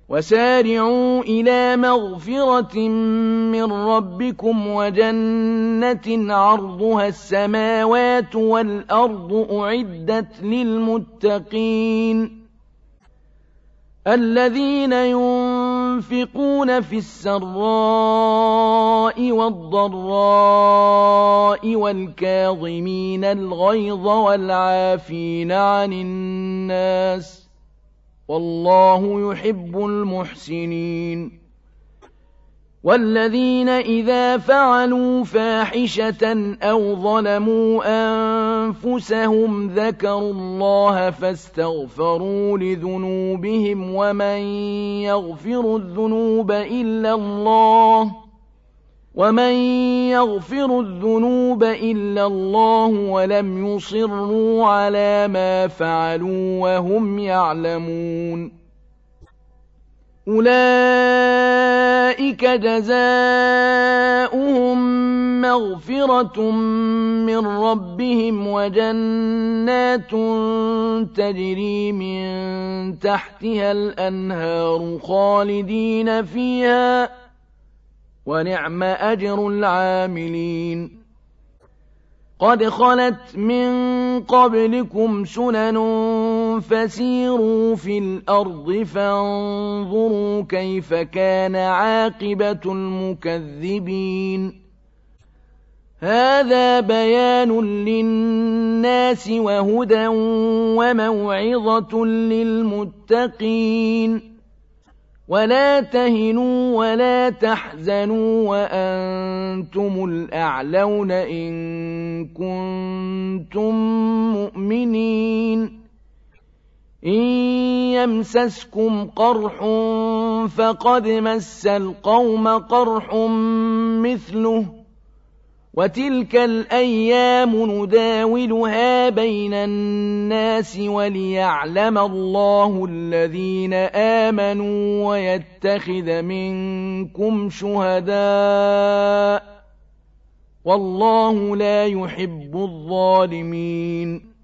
وسارعوا إلى مغفرة من ربكم وجنة عرضها السماوات والأرض أعدت للمتقين الذين ينفقون في السراء والضراء والكاظمين الغيظ والعافين عن الناس والله يحب المحسنين والذين إذا فعلوا فاحشة أو ظلموا أنفسهم ذكروا الله فاستغفروا لذنوبهم ومن يغفر الذنوب إلا الله ولم يصروا على ما فعلوا وهم يعلمون أولئك جزاؤهم مغفرة من ربهم وجنات تجري من تحتها الأنهار خالدين فيها ونعم أجر العاملين قد خلت من قبلكم سنن فسيروا في الأرض فانظروا كيف كان عاقبة المكذبين هذا بيان للناس وهدى وموعظة للمتقين ولا تهنوا ولا تحزنوا وأنتم الأعلون إن كنتم مؤمنين إن يمسسكم قرح فقد مس القوم قرح مثله وتلك الأيام نداولها بين الناس وليعلم الله الذين آمنوا ويتخذ منكم شهداء والله لا يحب الظالمين